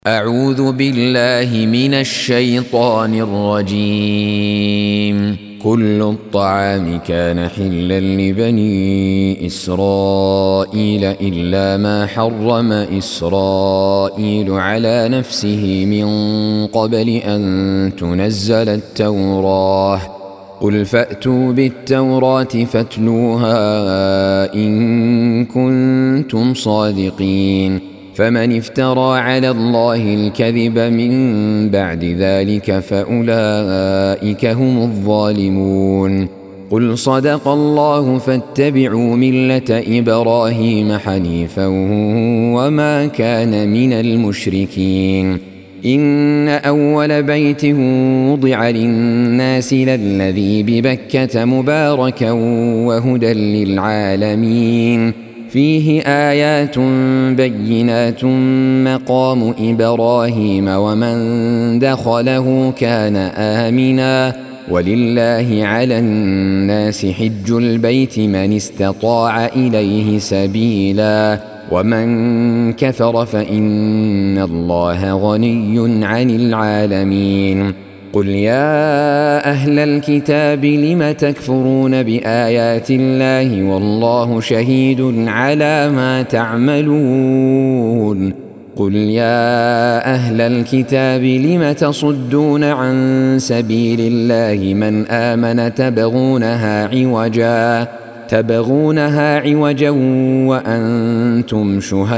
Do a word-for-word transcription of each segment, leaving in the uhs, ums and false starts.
أعوذ بالله من الشيطان الرجيم. كل الطعام كان حلا لبني إسرائيل إلا ما حرم إسرائيل على نفسه من قبل أن تنزل التوراة. قل فأتوا بالتوراة فاتلوها إن كنتم صادقين. فمن افترى على الله الكذب من بعد ذلك فأولئك هم الظالمون. قل صدق الله فاتبعوا ملة إبراهيم حنيفا وما كان من المشركين. إن أول بيت وضع للناس للذي ببكة مباركا وهدى للعالمين. فيه آيات بينات مقام إبراهيم ومن دخله كان آمنا. ولله على الناس حج البيت من استطاع إليه سبيلا ومن كفر فإن الله غني عن العالمين. قل يا أهل الكتاب لم تكفرون بآيات الله والله شهيد على ما تعملون. قل يا أهل الكتاب لم تصدون عن سبيل الله من آمن تبغونها عوجا تبغونها عوجا وأنتم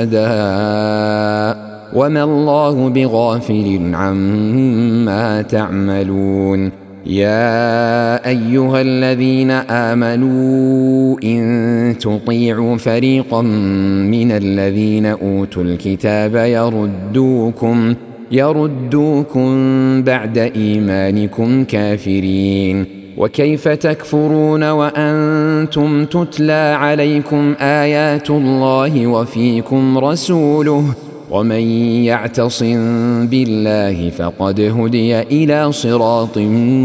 شهداء وما الله بغافل عما تعملون. يا أيها الذين آمنوا إن تطيعوا فريقا من الذين أوتوا الكتاب يردوكم يردوكم بعد إيمانكم كافرين. وكيف تكفرون وأنتم تتلى عليكم آيات الله وفيكم رسوله ومن يعتصم بالله فقد هدي إلى صراط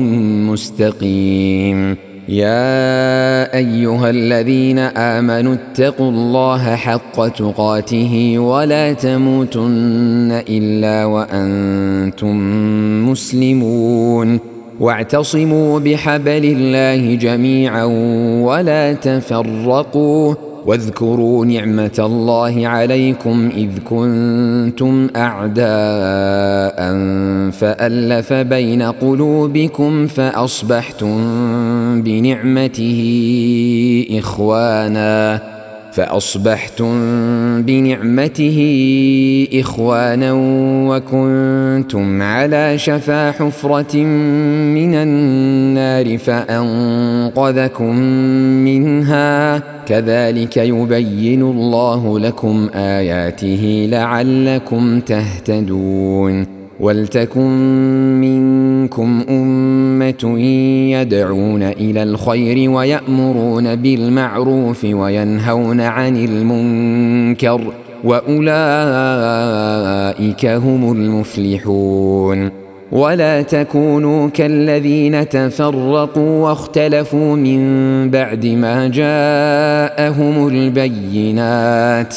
مستقيم. يا أيها الذين آمنوا اتقوا الله حق تقاته ولا تموتن إلا وأنتم مسلمون. واعتصموا بحبل الله جميعا ولا تفرقوا. واذكروا نعمة الله عليكم إذ كنتم أعداء فألف بين قلوبكم فأصبحتم بنعمته إخوانا فأصبحتم بنعمته إخوانا وكنتم على شفا حفرة من النار فأنقذكم منها. كذلك يبين الله لكم آياته لعلكم تهتدون. ولتكن منكم أمة يدعون إلى الخير ويأمرون بالمعروف وينهون عن المنكر وأولئك هم المفلحون. ولا تكونوا كالذين تفرقوا واختلفوا من بعد ما جاءهم البينات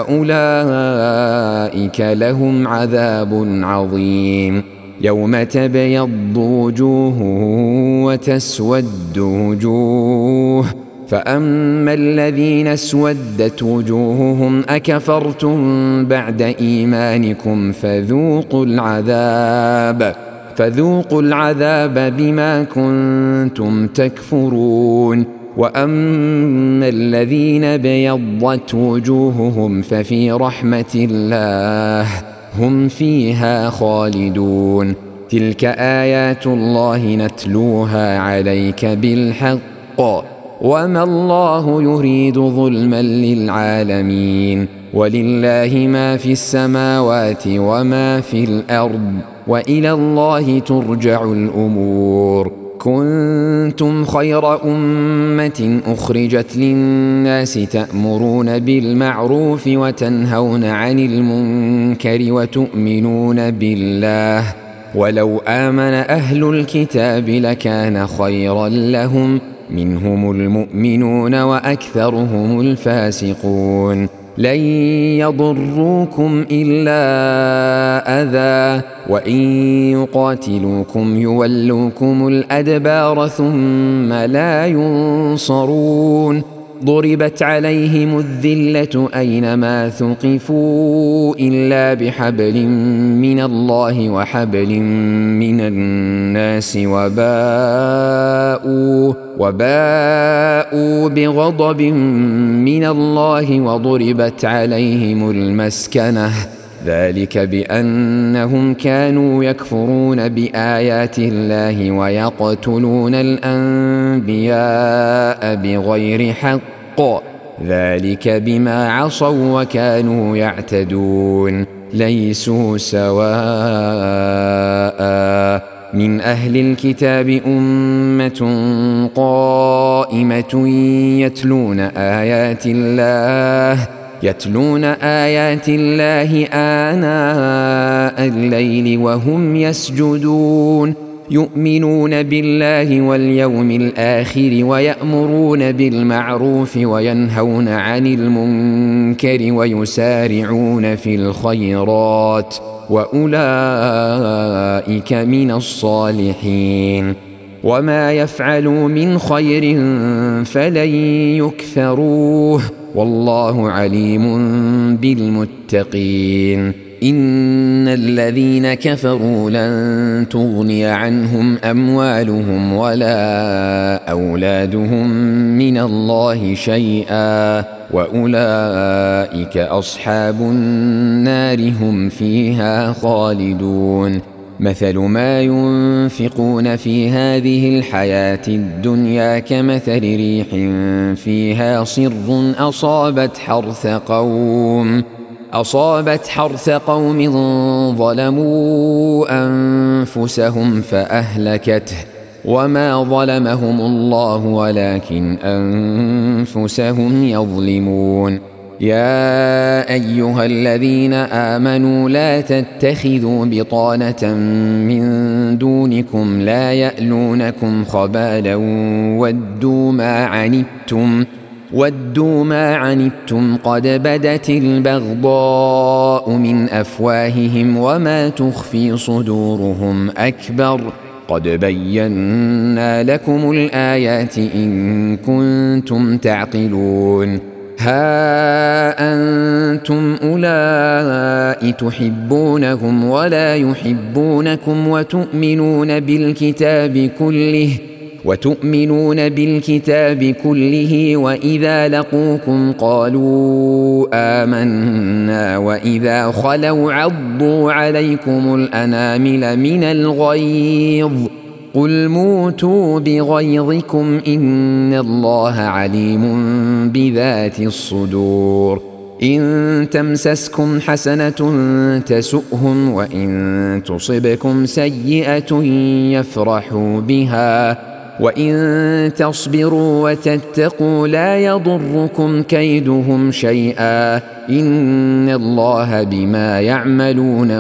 وأولئك لهم عذاب عظيم. يوم تبيض وجوه وتسود وجوه فأما الذين اسودت وجوههم أكفرتم بعد إيمانكم فذوقوا العذاب فذوقوا العذاب بما كنتم تكفرون. وأما الذين بيضت وجوههم ففي رحمة الله هم فيها خالدون. تلك آيات الله نتلوها عليك بالحق وما الله يريد ظلما للعالمين. ولله ما في السماوات وما في الأرض وإلى الله ترجع الأمور. كنتم خير أمة أخرجت للناس تأمرون بالمعروف وتنهون عن المنكر وتؤمنون بالله. ولو آمن أهل الكتاب لكان خيرا لهم منهم المؤمنون وأكثرهم الفاسقون. لن يضروكم إلا أذى وإن يقاتلوكم يولوكم الأدبار ثم لا ينصرون ضربت عليهم الذلة أينما ثقفوا إلا بحبل من الله وحبل من الناس وباءوا, وباءوا بغضب من الله وضربت عليهم المسكنة ذلك بأنهم كانوا يكفرون بآيات الله ويقتلون الأنبياء بغير حق ذلك بما عصوا وكانوا يعتدون ليسوا سواء من أهل الكتاب أمة قائمة يتلون آيات الله يتلون آيات الله آناء الليل وهم يسجدون يؤمنون بالله واليوم الآخر ويأمرون بالمعروف وينهون عن المنكر ويسارعون في الخيرات وأولئك من الصالحين وما يفعلوا من خير فلن يكفروه والله عليم بالمتقين إن الذين كفروا لن تغني عنهم أموالهم ولا أولادهم من الله شيئا وأولئك أصحاب النار هم فيها خالدون مثل ما ينفقون في هذه الحياة الدنيا كمثل ريح فيها صر أصابت حرث قوم أصابت حرث قوم ظلموا أنفسهم فأهلكته وما ظلمهم الله ولكن أنفسهم يظلمون يا أيها الذين آمنوا لا تتخذوا بطانة من دونكم لا يألونكم خبالا ودوا ما عنتم ودوا ما عنتم قد بدت البغضاء من أفواههم وما تخفي صدورهم أكبر قد بينا لكم الآيات إن كنتم تعقلون ها أنتم أولئك تحبونهم ولا يحبونكم وتؤمنون بالكتاب كله وتؤمنون بالكتاب كله وإذا لقوكم قالوا آمنا وإذا خلوا عضوا عليكم الأنامل من الغيظ قل موتوا بغيظكم إن الله عليم بذات الصدور إن تمسسكم حسنة تسؤهم وإن تصبكم سيئة يفرحوا بها وإن تصبروا وتتقوا لا يضركم كيدهم شيئا إن الله بما يعملون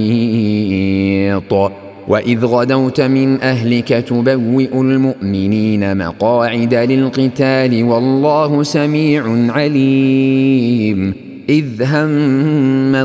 محيط وإذ غدوت من أهلك تبوئ المؤمنين مقاعد للقتال والله سميع عليم إذ هم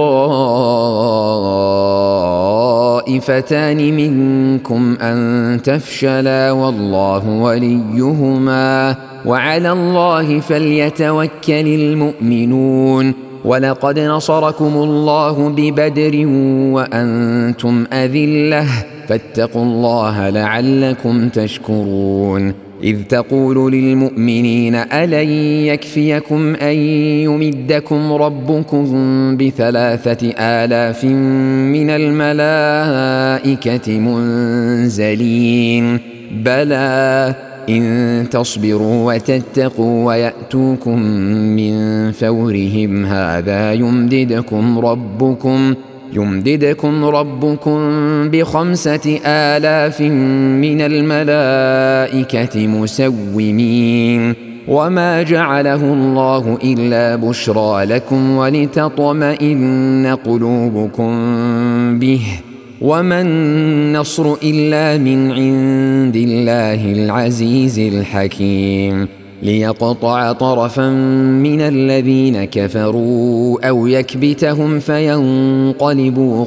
الطائفتان منكم أن تفشلا والله وليهما وعلى الله فليتوكل المؤمنون ولقد نصركم الله ببدر وأنتم أذلة فاتقوا الله لعلكم تشكرون إذ تقول للمؤمنين ألن يكفيكم أن يمدكم ربكم بثلاثة آلاف من الملائكة منزلين بلى إن تصبروا وتتقوا ويأتوكم من فورهم هذا يمددكم ربكم يمددكم ربكم بخمسة آلاف من الملائكة مسومين وما جعله الله إلا بشرى لكم ولتطمئن قلوبكم به وما النصر إلا من عند الله العزيز الحكيم ليقطع طرفا من الذين كفروا أو يكبتهم فينقلبوا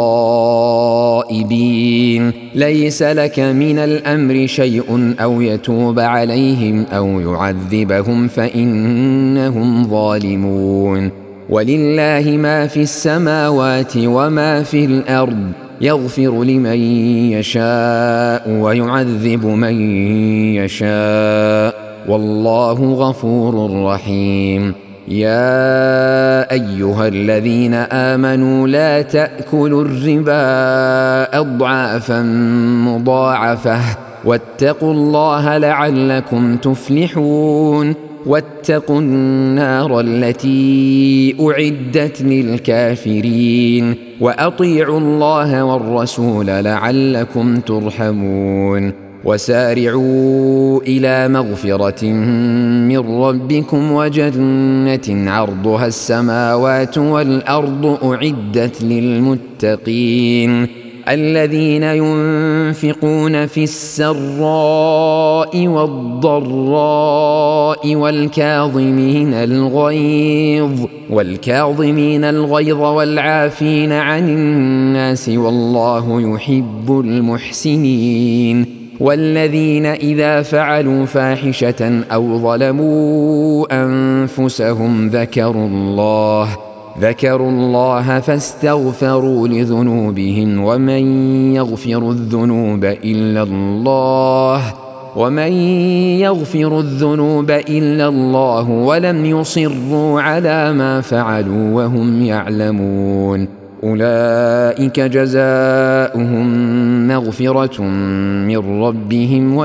خائبين. ليس لك من الأمر شيء أو يتوب عليهم أو يعذبهم فإنهم ظالمون. ولله ما في السماوات وما في الأرض، يغفر لمن يشاء ويعذب من يشاء، والله غفور رحيم. يا أيها الذين آمنوا لا تأكلوا الربا أضعافا مضاعفة واتقوا الله لعلكم تفلحون. واتقوا النار التي أعدت للكافرين وأطيعوا الله والرسول لعلكم ترحمون. وسارعوا إلى مغفرة من ربكم وجنة عرضها السماوات والأرض أعدت للمتقين الذين ينفقون في السراء والضراء والكاظمين الغيظ والكاظمين الغيظ والعافين عن الناس والله يحب المحسنين. والذين إذا فعلوا فاحشة أو ظلموا أنفسهم ذكروا الله ذكروا الله فاستغفروا لذنوبهم ومن يغفر الذنوب إلا الله ومن يغفر الذنوب إلا الله ولم يصروا على ما فعلوا وهم يعلمون. أولئك جزاؤهم مغفرة من ربهم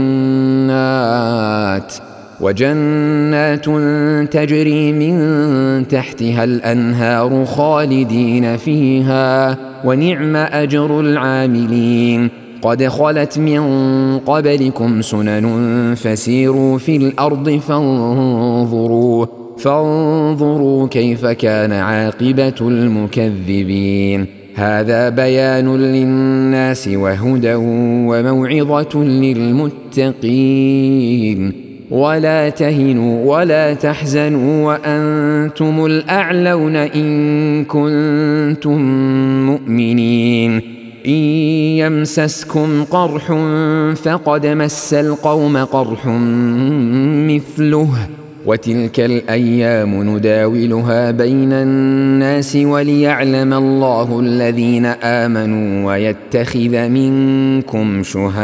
وجنات وجنات تجري من تحتها الأنهار خالدين فيها ونعم أجر العاملين. قد خلت من قبلكم سنن فسيروا في الأرض فانظروا فانظروا كيف كان عاقبة المكذبين. هذا بيان للناس وهدى وموعظة للمتقين. ولا تهنوا ولا تحزنوا وأنتم الأعلون إن كنتم مؤمنين. إن يمسسكم قرح فقد مس القوم قرح مثله وتلك الأيام نداولها بين الناس وليعلم الله الذين آمنوا ويتخذ منكم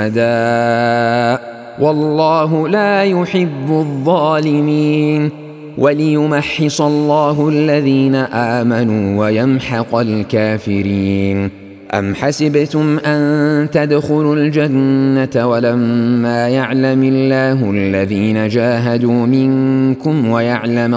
شهداء والله لا يحب الظالمين. وليمحص الله الذين آمنوا ويمحق الكافرين. أم حسبتم أن تدخلوا الجنة ولما يعلم الله الذين جاهدوا منكم ويعلم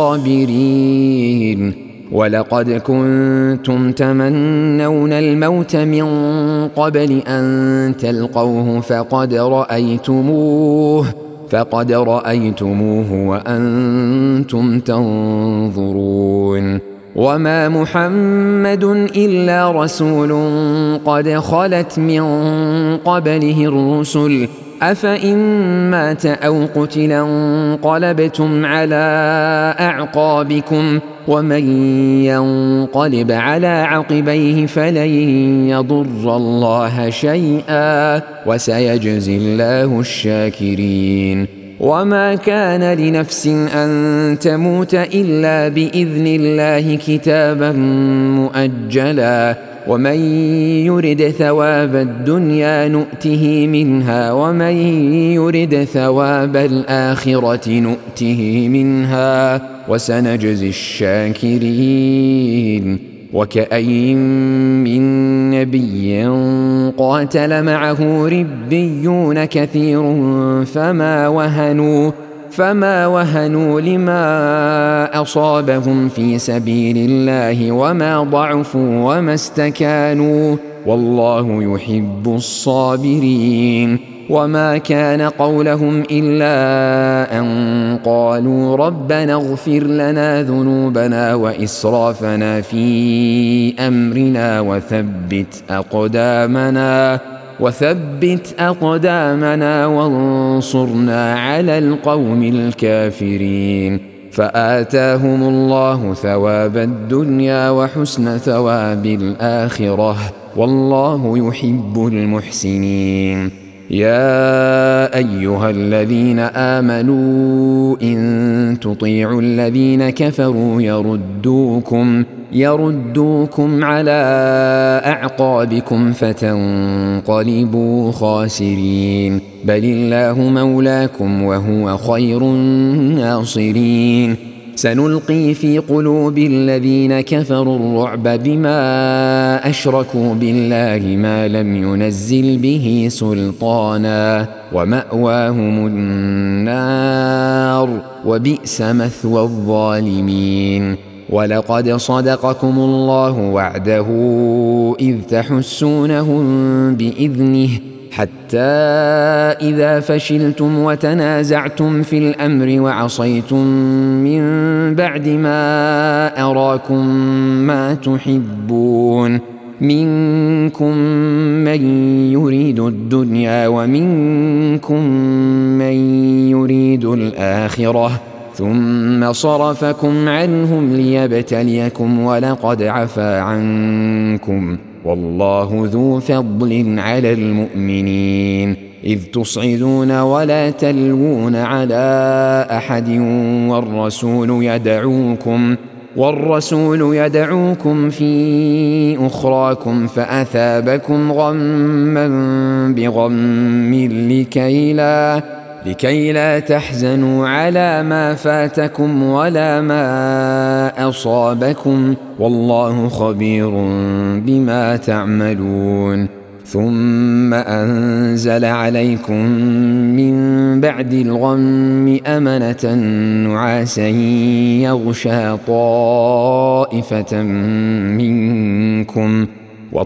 الصابرين؟ ولقد كنتم تمنون الموت من قبل أن تلقوه فقد رأيتموه فقد رأيتموه وأنتم تنظرون. وما محمد إلا رسول قد خلت من قبله الرسل أفإن مات أو قتل انقلبتم على أعقابكم ومن ينقلب على عقبيه فلن يضر الله شيئا وسيجزي الله الشاكرين. وما كان لنفس أن تموت إلا بإذن الله كتابا مؤجلا ومن يرد ثواب الدنيا نؤته منها ومن يرد ثواب الآخرة نؤته منها وسنجزي الشاكرين. وكأين من نبي قاتل معه ربيون كثير فما وهنوا فما وهنوا لما أصابهم في سبيل الله وما ضعفوا وما استكانوا والله يحب الصابرين. وما كان قولهم إلا أن قالوا ربنا اغفر لنا ذنوبنا وإسرافنا في أمرنا وثبت أقدامنا وثبت أقدامنا وانصرنا على القوم الكافرين. فآتاهم الله ثواب الدنيا وحسن ثواب الآخرة، والله يحب المحسنين. يا أيها الذين آمنوا إن تطيعوا الذين كفروا يردوكم يردوكم على أعقابكم فتنقلبوا خاسرين. بل الله مولاكم وهو خير الناصرين. سنلقي في قلوب الذين كفروا الرعب بما أشركوا بالله ما لم ينزل به سلطانا، ومأواهم النار وبئس مثوى الظالمين. ولقد صدقكم الله وعده إذ تحسونهم بإذنه حتى إذا فشلتم وتنازعتم في الأمر وعصيتم من بعد ما أراكم ما تحبون، منكم من يريد الدنيا ومنكم من يريد الآخرة، ثم صرفكم عنهم ليبتليكم ولقد عفا عنكم، والله ذو فضل على المؤمنين. إذ تصعدون ولا تلوون على أحد والرسول يدعوكم والرسول يدعوكم في أخراكم فأثابكم غما بغم لكي لا لكي لا تحزنوا على ما فاتكم ولا ما أصابكم، والله خبير بما تعملون. ثم أنزل عليكم من بعد الغم أمنة نعاسا يغشى طائفة منكم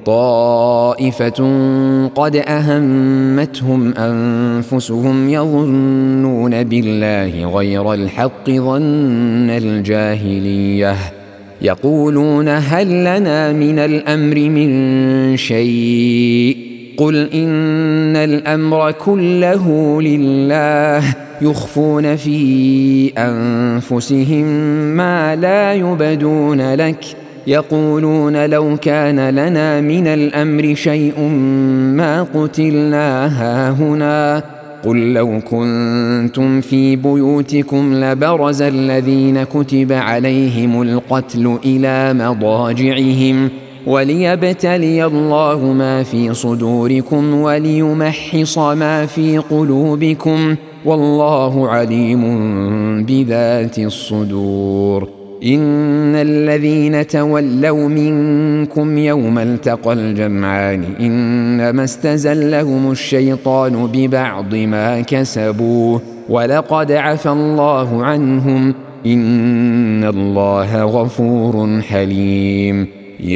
وطائفة قد أهمتهم أنفسهم يظنون بالله غير الحق ظن الجاهلية، يقولون هل لنا من الأمر من شيء؟ قل إن الأمر كله لله، يخفون في أنفسهم ما لا يبدون لك، يقولون لو كان لنا من الأمر شيء ما قتلنا هاهنا. قل لو كنتم في بيوتكم لبرز الذين كتب عليهم القتل إلى مضاجعهم وليبتلي الله ما في صدوركم وليمحص ما في قلوبكم، والله عليم بذات الصدور. إن الذين تولوا منكم يوم التقى الجمعان إنما استزلهم الشيطان ببعض ما كسبوا ولقد عفى الله عنهم، إن الله غفور حليم.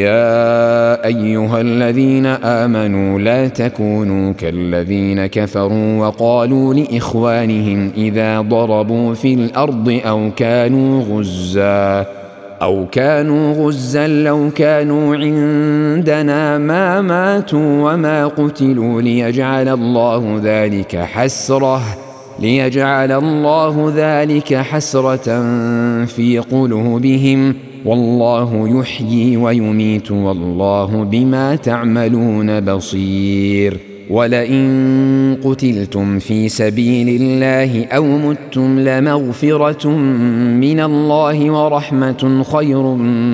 يا أيها الذين آمنوا لا تكونوا كالذين كفروا وقالوا لإخوانهم إذا ضربوا في الأرض أو كانوا غزا أو كانوا غزا لو كانوا عندنا ما ماتوا وما قتلوا ليجعل الله ذلك حسرة ليجعل الله ذلك حسرة في قلوبهم، والله يحيي ويميت والله بما تعملون بصير. ولئن قتلتم في سبيل الله أو متم لمغفرة من الله ورحمة خير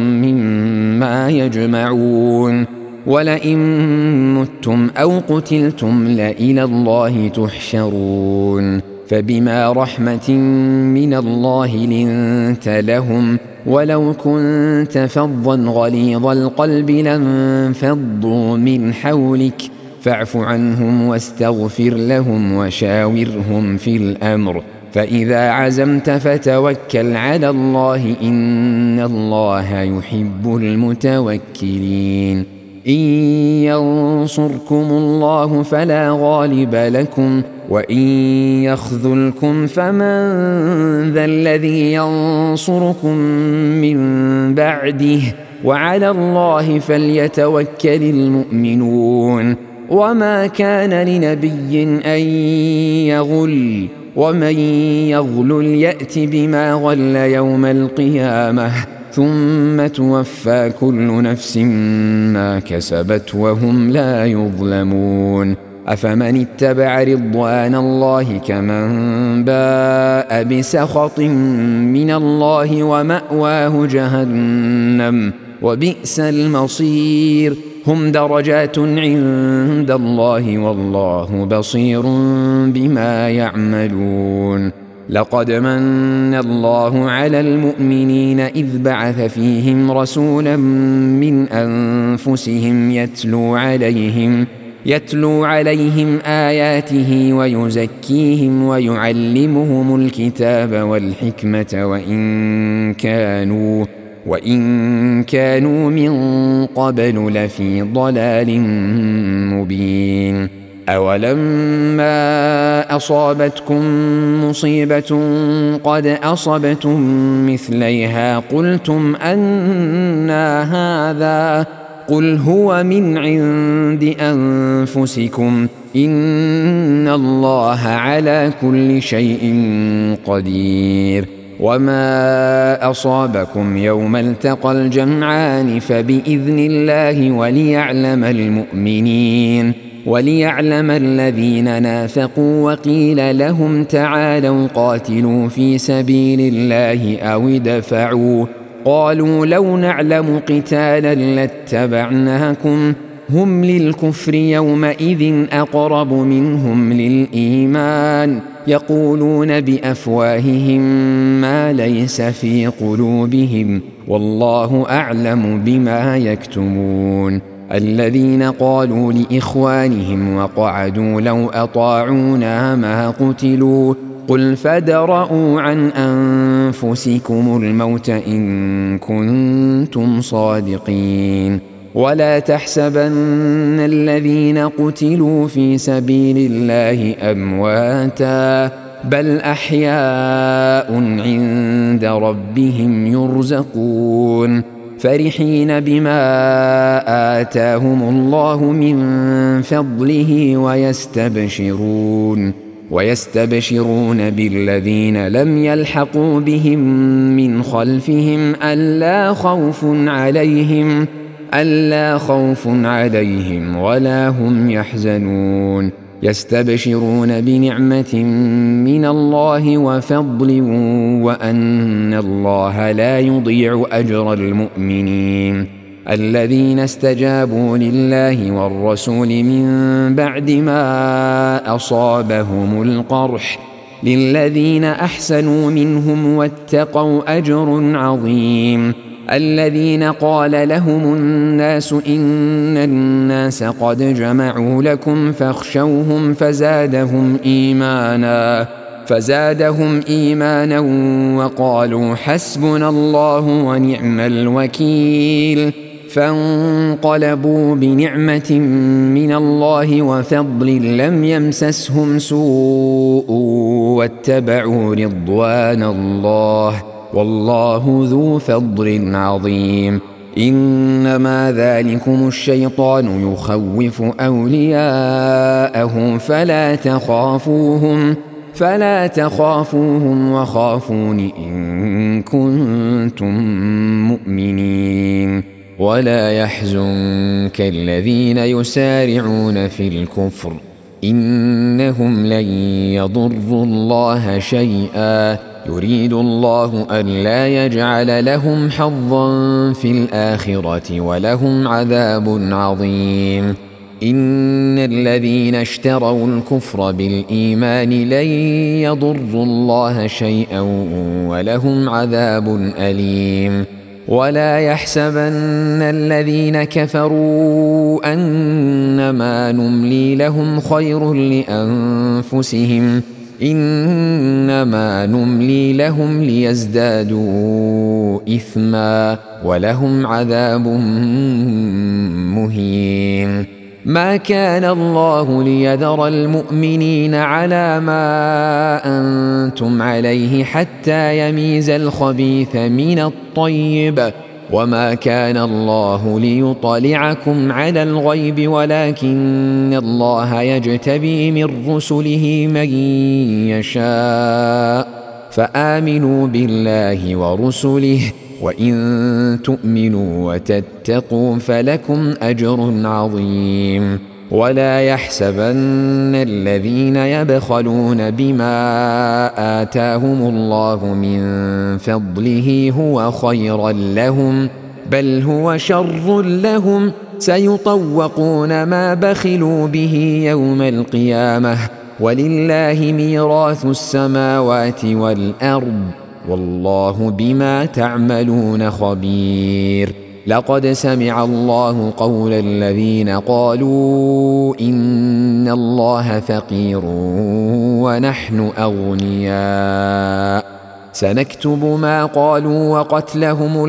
مما يجمعون. ولئن متم أو قتلتم لإلى الله تحشرون. فبما رحمة من الله لنت لهم ولو كنت فظا غليظ القلب لانفضوا من حولك فاعف عنهم واستغفر لهم وشاورهم في الأمر، فإذا عزمت فتوكل على الله إن الله يحب المتوكلين. إن ينصركم الله فلا غالب لكم وإن يخذلكم فمن ذا الذي ينصركم من بعده وعلى الله فليتوكل المؤمنون. وما كان لنبي أن يغل ومن يغلل يأت بما غل يوم القيامة ثم توفى كل نفس ما كسبت وهم لا يظلمون أفمن اتبع رضوان الله كمن باء بسخط من الله ومأواه جهنم وبئس المصير هم درجات عند الله والله بصير بما يعملون لقد من الله على المؤمنين إذ بعث فيهم رسولا من أنفسهم يتلو عليهم يتلو عليهم آياته ويزكيهم ويعلمهم الكتاب والحكمة وإن كانوا وإن كانوا من قبل لفي ضلال مبين أولما أصابتكم مصيبة قد أصبتم مثليها قلتم أنى هذا قل هو من عند أنفسكم إن الله على كل شيء قدير وما أصابكم يوم التقى الجمعان فبإذن الله وليعلم المؤمنين وليعلم الذين نافقوا وقيل لهم تعالوا قاتلوا في سبيل الله أو ادفعوا قالوا لو نعلم قتالا لاتبعناكم هم للكفر يومئذ أقرب منهم للإيمان يقولون بأفواههم ما ليس في قلوبهم والله أعلم بما يكتمون الذين قالوا لإخوانهم وقعدوا لو أطاعونا ما قتلوا قل فادرءوا عن أنفسكم الموت إن كنتم صادقين ولا تحسبن الذين قتلوا في سبيل الله أمواتا بل أحياء عند ربهم يرزقون فرحين بما آتاهم الله من فضله ويستبشرون ويستبشرون بالذين لم يلحقوا بهم من خلفهم ألا خوف عليهم ألا خوف عليهم ولا هم يحزنون يستبشرون بنعمة من الله وفضل وأن الله لا يضيع أجر المؤمنين الذين استجابوا لله والرسول من بعد ما أصابهم القرح للذين أحسنوا منهم واتقوا أجر عظيم الذين قال لهم الناس إن الناس قد جمعوا لكم فاخشوهم فزادهم إيمانا فزادهم إيمانا وقالوا حسبنا الله ونعم الوكيل فانقلبوا بنعمة من الله وفضل لم يمسسهم سوء واتبعوا رضوان الله والله ذو فضل عظيم إنما ذلكم الشيطان يخوف أولياءه فلا تخافوهم فلا تخافوهم وخافون إن كنتم مؤمنين ولا يحزنك الذين يسارعون في الكفر إنهم لن يضروا الله شيئا يريد الله ألا يجعل لهم حظا في الآخرة ولهم عذاب عظيم إن الذين اشتروا الكفر بالإيمان لن يضروا الله شيئا ولهم عذاب أليم ولا يحسبن الذين كفروا أنما نملي لهم خير لأنفسهم إنما نملي لهم ليزدادوا إثما ولهم عذاب مهين ما كان الله ليذر المؤمنين على ما أنتم عليه حتى يميز الخبيث من الطيب وما كان الله ليطلعكم على الغيب ولكن الله يجتبي من رسله من يشاء فآمنوا بالله ورسله وإن تؤمنوا وتتقوا فلكم أجر عظيم ولا يحسبن الذين يبخلون بما آتاهم الله من فضله هو خيرا لهم بل هو شر لهم سيطوقون ما بخلوا به يوم القيامة ولله ميراث السماوات والأرض والله بما تعملون خبير. لقد سمع الله قول الذين قالوا إن الله فقير ونحن أغنياء سنكتب ما قالوا وقتلهم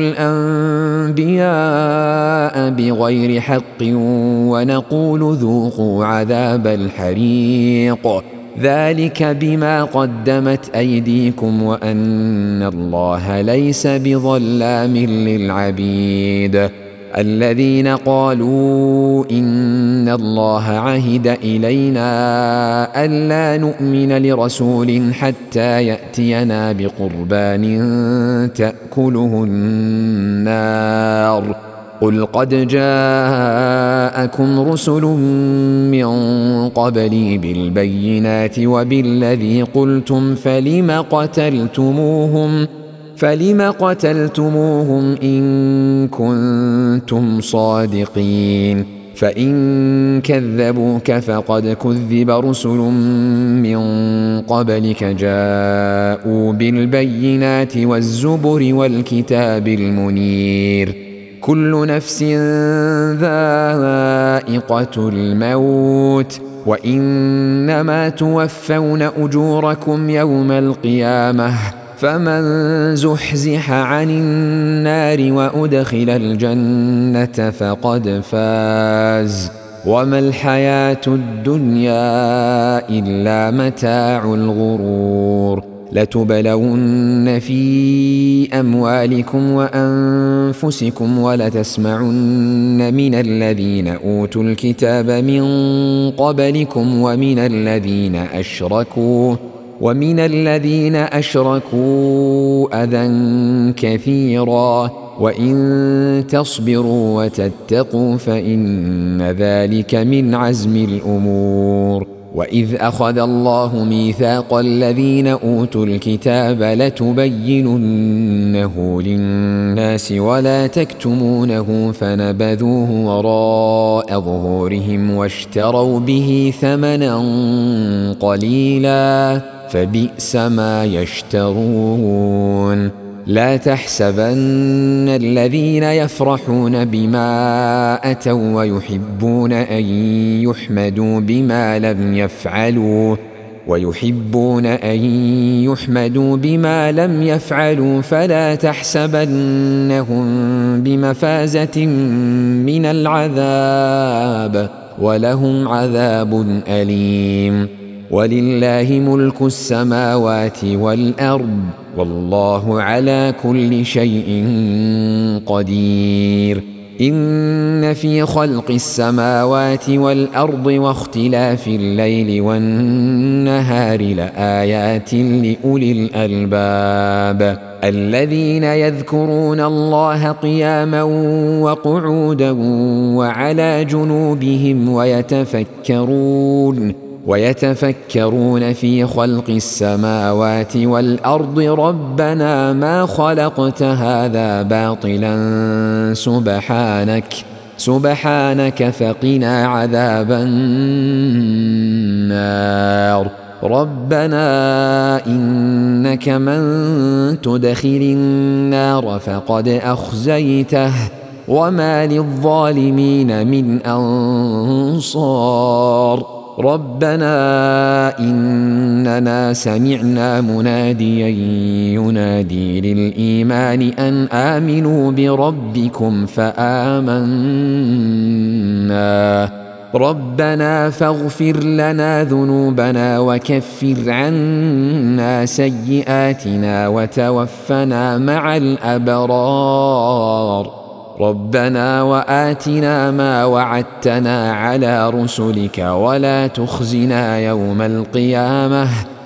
الأنبياء بغير حق ونقول ذوقوا عذاب الحريق ذلك بما قدمت أيديكم وأن الله ليس بظلام للعبيد. الذين قالوا إن الله عهد إلينا ألا نؤمن لرسول حتى يأتينا بقربان تأكله النار قل قد جاءكم رسل من قبلي بالبينات وبالذي قلتم فلم قتلتموهم فلم قتلتموهم إن كنتم صادقين فإن كذبوك فقد كذب رسل من قبلك جاءوا بالبينات والزبر والكتاب المنير كل نفس ذائقة الموت وإنما توفون أجوركم يوم القيامة فمن زحزح عن النار وأدخل الجنة فقد فاز وما الحياة الدنيا إلا متاع الغرور. لتبلون في أموالكم وأنفسكم ولتسمعن من الذين أوتوا الكتاب من قبلكم ومن الذين أشركوا ومن الذين أشركوا أذى كثيرا وإن تصبروا وتتقوا فإن ذلك من عزم الأمور. وإذ أخذ الله ميثاق الذين أوتوا الكتاب لتبيننه للناس ولا تكتمونه فنبذوه وراء ظهورهم واشتروا به ثمنا قليلا فبئس ما يشترون. لا تحسبن الذين يفرحون بما أتوا ويحبون أن يحمدوا بما لم يفعلوا ويحبون أن يحمدوا بما لم يفعلوا فلا تحسبنهم بمفازة من العذاب ولهم عذاب أليم. ولله ملك السماوات والأرض والله على كل شيء قدير. إن في خلق السماوات والأرض واختلاف الليل والنهار لآيات لأولي الألباب الذين يذكرون الله قياما وقعودا وعلى جنوبهم ويتفكرون ويتفكرون في خلق السماوات والأرض ربنا ما خلقت هذا باطلا سبحانك سبحانك فقنا عذاب النار. ربنا إنك من تدخل النار فقد أخزيته وما للظالمين من أنصار. ربنا إننا سمعنا مناديا ينادي للإيمان أن آمنوا بربكم فآمنا ربنا فاغفر لنا ذنوبنا وكفر عنا سيئاتنا وتوفنا مع الأبرار ربنا وآتنا ما وعدتنا على رسلك ولا تخزنا يوم القيامة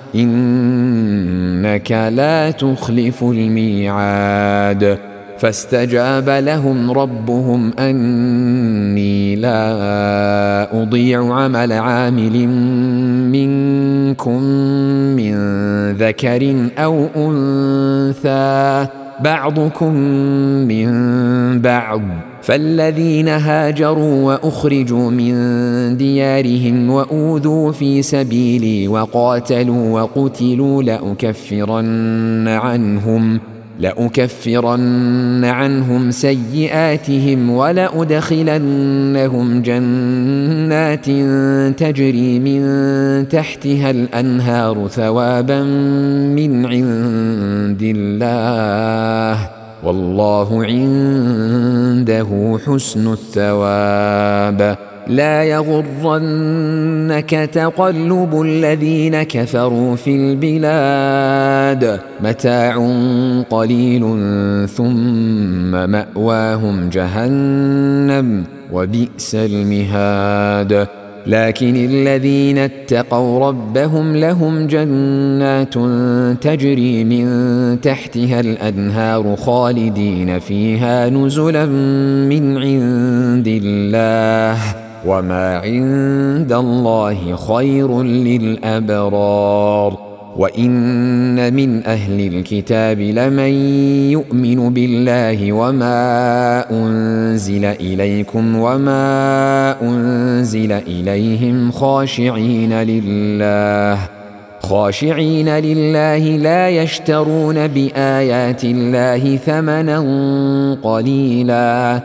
إنك لا تخلف الميعاد فاستجاب لهم ربهم أني لا أضيع عمل عامل منكم من ذكر أو أنثى بعضكم من بعض فالذين هاجروا وأخرجوا من ديارهم وأوذوا في سبيلي وقاتلوا وقتلوا لأكفرن عنهم لأكفرن عنهم سيئاتهم ولأدخلنهم جنات تجري من تحتها الأنهار ثوابا من عند الله والله عنده حسن الثواب لا يغرنك تقلب الذين كفروا في البلاد متاع قليل ثم مأواهم جهنم وبئس المهاد لكن الذين اتقوا ربهم لهم جنات تجري من تحتها الأنهار خالدين فيها نزلا من عند الله وما عند الله خير للأبرار وإن من أهل الكتاب لمن يؤمن بالله وما أنزل إليكم وما أنزل إليهم خاشعين لله خاشعين لله لا يشترون بآيات الله ثمنا قليلا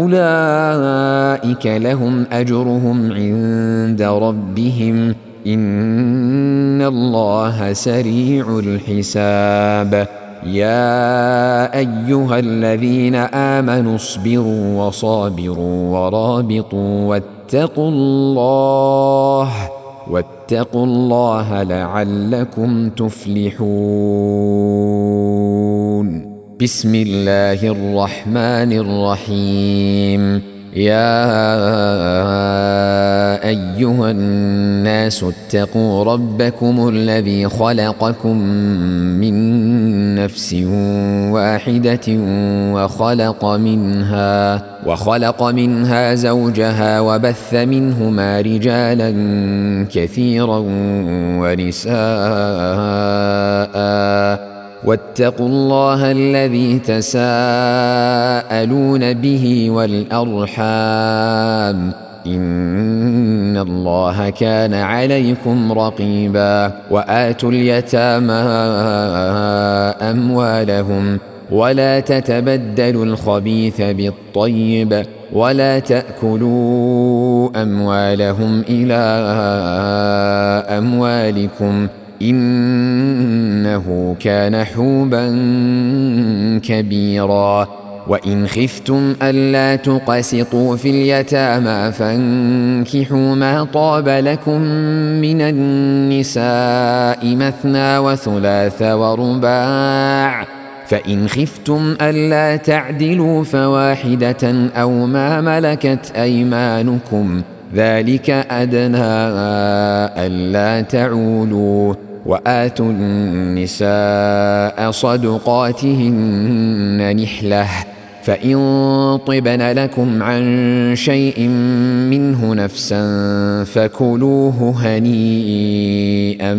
أولئك لهم أجرهم عند ربهم إن الله سريع الحساب يا أيها الذين آمنوا اصبروا وصابروا ورابطوا واتقوا الله واتقوا الله لعلكم تفلحون بسم الله الرحمن الرحيم يا أيها الناس اتقوا ربكم الذي خلقكم من نفس واحدة وخلق منها وخلق منها زوجها وبث منهما رجالا كثيرا ونساء واتقوا الله الذي تساءلون به والأرحام إن الله كان عليكم رقيبا وآتوا اليتامى أموالهم ولا تتبدلوا الخبيث بالطيب ولا تأكلوا أموالهم إلى أموالكم إنه كان حوبا كبيرا وإن خفتم ألا تقسطوا في اليتامى فانكحوا ما طاب لكم من النساء مثنى وثلاث ورباع فإن خفتم ألا تعدلوا فواحدة أو ما ملكت أيمانكم ذلك أدنى ألا تعولوا وآتوا النساء صدقاتهن نحلة فإن طبن لكم عن شيء منه نفسا فكلوه هنيئا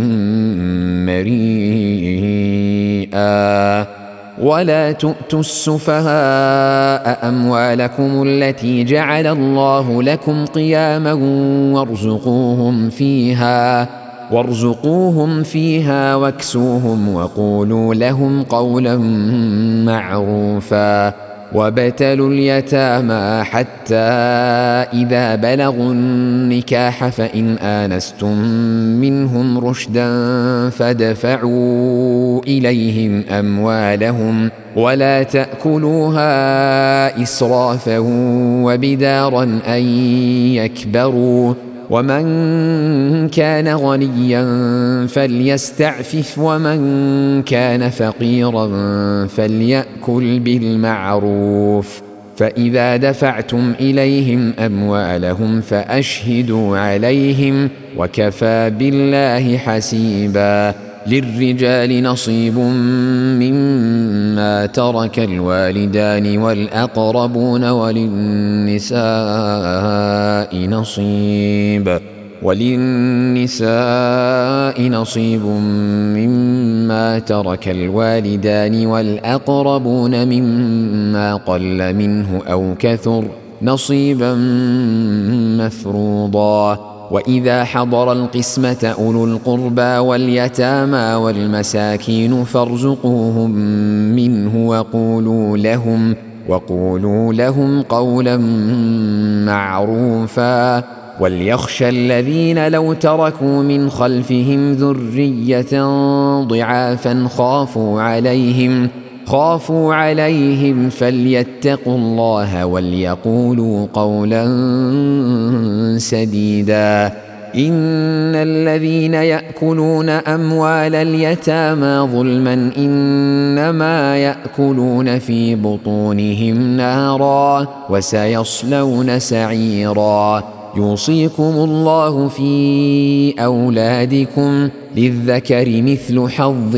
مريئا ولا تؤتوا السفهاء أموالكم التي جعل الله لكم قياما وارزقوهم فيها وارزقوهم فيها واكسوهم وقولوا لهم قولا معروفا وابتلوا اليتامى حتى إذا بلغوا النكاح فإن آنستم منهم رشدا فادفعوا إليهم أموالهم ولا تأكلوها إسرافا وبدارا أن يكبروا ومن كان غنيا فليستعفف ومن كان فقيرا فليأكل بالمعروف فإذا دفعتم إليهم أموالهم فأشهدوا عليهم وكفى بالله حسيبا. للرجال نصيب مما ترك الوالدان والأقربون وللنساء نصيب وللنساء نصيب مما ترك الوالدان والأقربون مما قل منه أو كثر نصيبا مفروضا. وإذا حضر القسمة أولو القربى واليتامى والمساكين فارزقوهم منه وقولوا لهم وقولوا لهم قولا معروفا. وليخشى الذين لو تركوا من خلفهم ذرية ضعافا خافوا عليهم خافوا عليهم فليتقوا الله وليقولوا قولا سديدا. إن الذين يأكلون أموال اليتامى ظلما إنما يأكلون في بطونهم نارا وسيصلون سعيرا. يوصيكم الله في أولادكم للذكر مثل حظ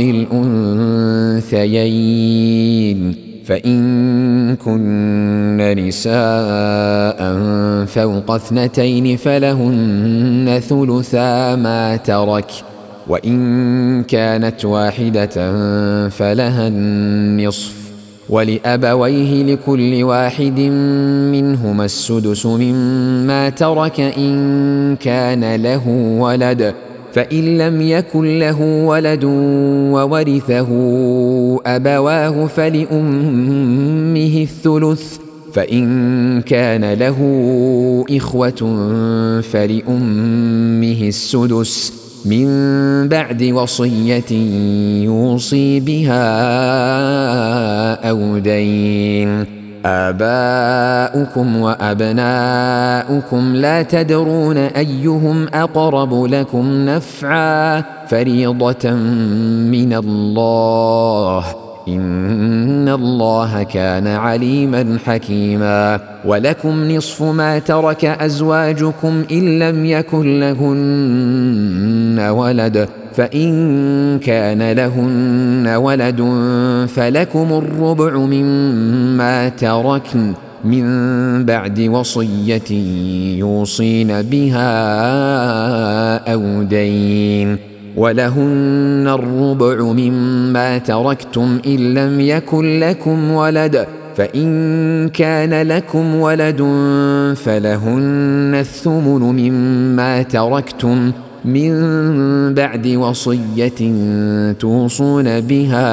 الأنثيين فإن كن نساء فوق اثنتين فلهن ثلثا ما ترك وإن كانت واحدة فلها النصف ولأبويه لكل واحد منهما السدس مما ترك إن كان له ولد فإن لم يكن له ولد وورثه أبواه فلأمه الثلث فإن كان له إخوة فلأمه السدس من بعد وصية يوصي بها أو دين. آباؤكم وأبناؤكم لا تدرون أيهم أقرب لكم نفعا فريضة من الله إن الله كان عليما حكيما. ولكم نصف ما ترك أزواجكم إن لم يكن لهن ولد فإن كان لهن ولد فلكم الربع مما تركن من بعد وصية يوصين بها أو دين. ولهن الربع مما تركتم إن لم يكن لكم ولد فإن كان لكم ولد فلهن الثمن مما تركتم من بعد وصية توصون بها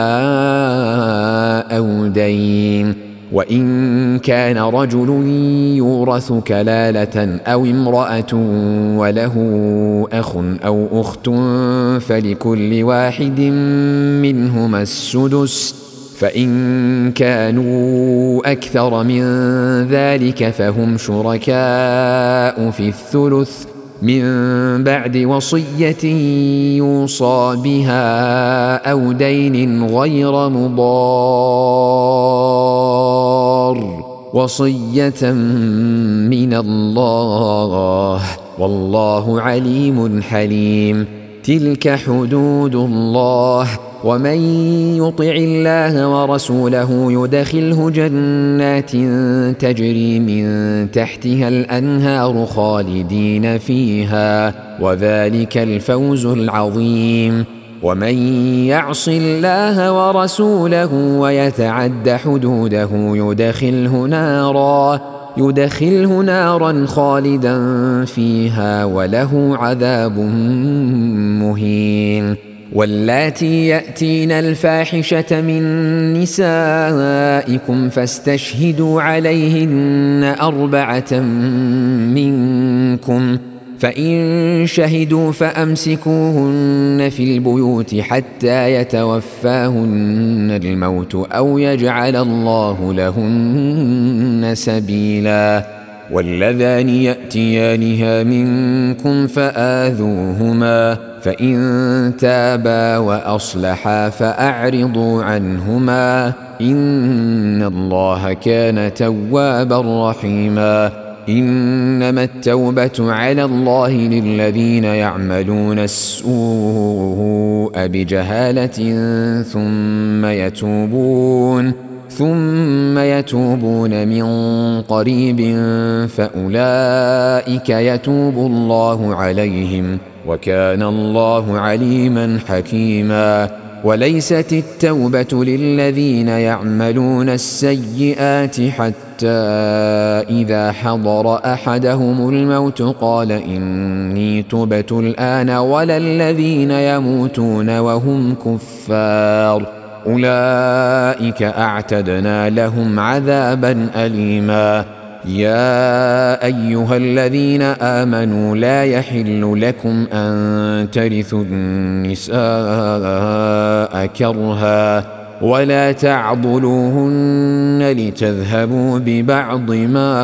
أو دين. وإن كان رجل يورث كلالة أو امرأة وله أخ أو أخت فلكل واحد منهما السدس فإن كانوا أكثر من ذلك فهم شركاء في الثلث من بعد وصية يوصى بها أو دين غير مضار وصية من الله والله عليم حليم. تلك حدود الله ومن يطع الله ورسوله يدخله جنات تجري من تحتها الأنهار خالدين فيها وذلك الفوز العظيم. ومن يعص الله ورسوله ويتعد حدوده يدخله نارا يدخله نارا خالدا فيها وله عذاب مهين. واللاتي يأتين الفاحشة من نسائكم فاستشهدوا عليهن أربعة منكم، فإن شهدوا فأمسكوهن في البيوت حتى يتوفاهن الموت أو يجعل الله لهن سبيلا. واللذان يأتيانها منكم فآذوهما، فإن تابا وأصلحا فأعرضوا عنهما، إن الله كان توابا رحيما. إنما التوبة على الله للذين يعملون السوء بجهالة ثم يتوبون ثم يتوبون من قريب فأولئك يتوب الله عليهم، وكان الله عليما حكيما. وليست التوبة للذين يعملون السيئات حتى إذا حضر أحدهم الموت قال إني تبت الآن، ولا الذين يموتون وهم كفار، أولئك أعتدنا لهم عذابا أليما. يا أيها الذين آمنوا لا يحل لكم أن ترثوا النساء كرها، ولا تعضلوهن لتذهبوا ببعض ما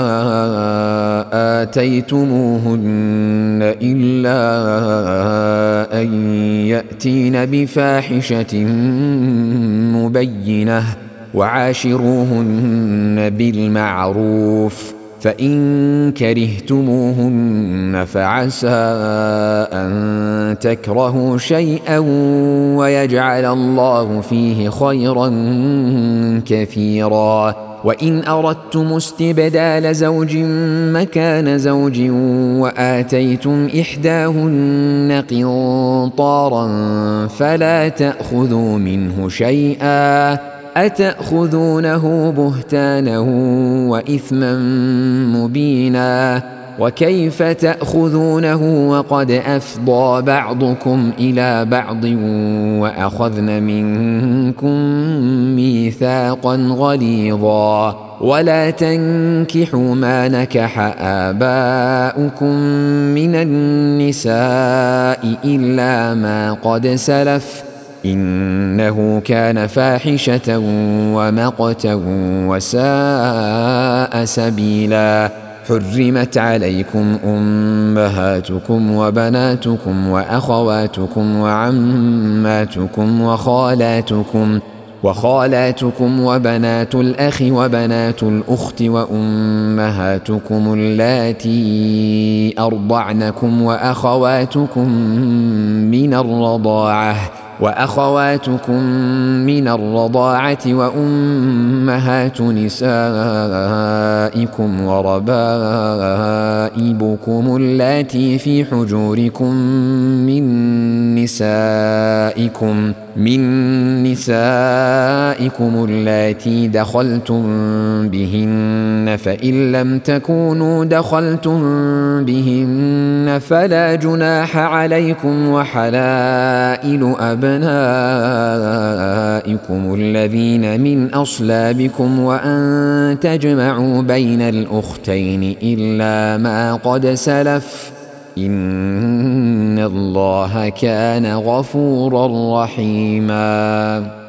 آتيتموهن إلا أن يأتين بفاحشة مبينة، وعاشروهن بالمعروف، فإن كرهتموهن فعسى أن تكرهوا شيئا ويجعل الله فيه خيرا كثيرا. وإن أردتم استبدال زوج مكان زوج وآتيتم إحداهن قنطارا فلا تأخذوا منه شيئا، أتأخذونه بهتانا وإثما مبينا، وكيف تأخذونه وقد أفضى بعضكم إلى بعض وأخذن منكم ميثاقا غليظا. ولا تنكحوا ما نكح آباؤكم من النساء إلا ما قد سلف، إنه كان فاحشة ومقتا وساء سبيلا. حرمت عليكم أمهاتكم وبناتكم وأخواتكم وعماتكم وخالاتكم وخالاتكم وبنات الأخ وبنات الأخت وأمهاتكم اللاتي أرضعنكم وأخواتكم من الرضاعة وأخواتكم من الرضاعة وأمهات نسائكم وربائبكم اللاتي في حجوركم من نسائكم من نسائكم اللاتي دخلتم بهن، فإن لم تكونوا دخلتم بهن فلا جناح عليكم، وحلائل أبنائكم الذين من أصلابكم وأن تجمعوا بين الأختين إلا ما قد سلف، إن الله كان غفورا رحيما.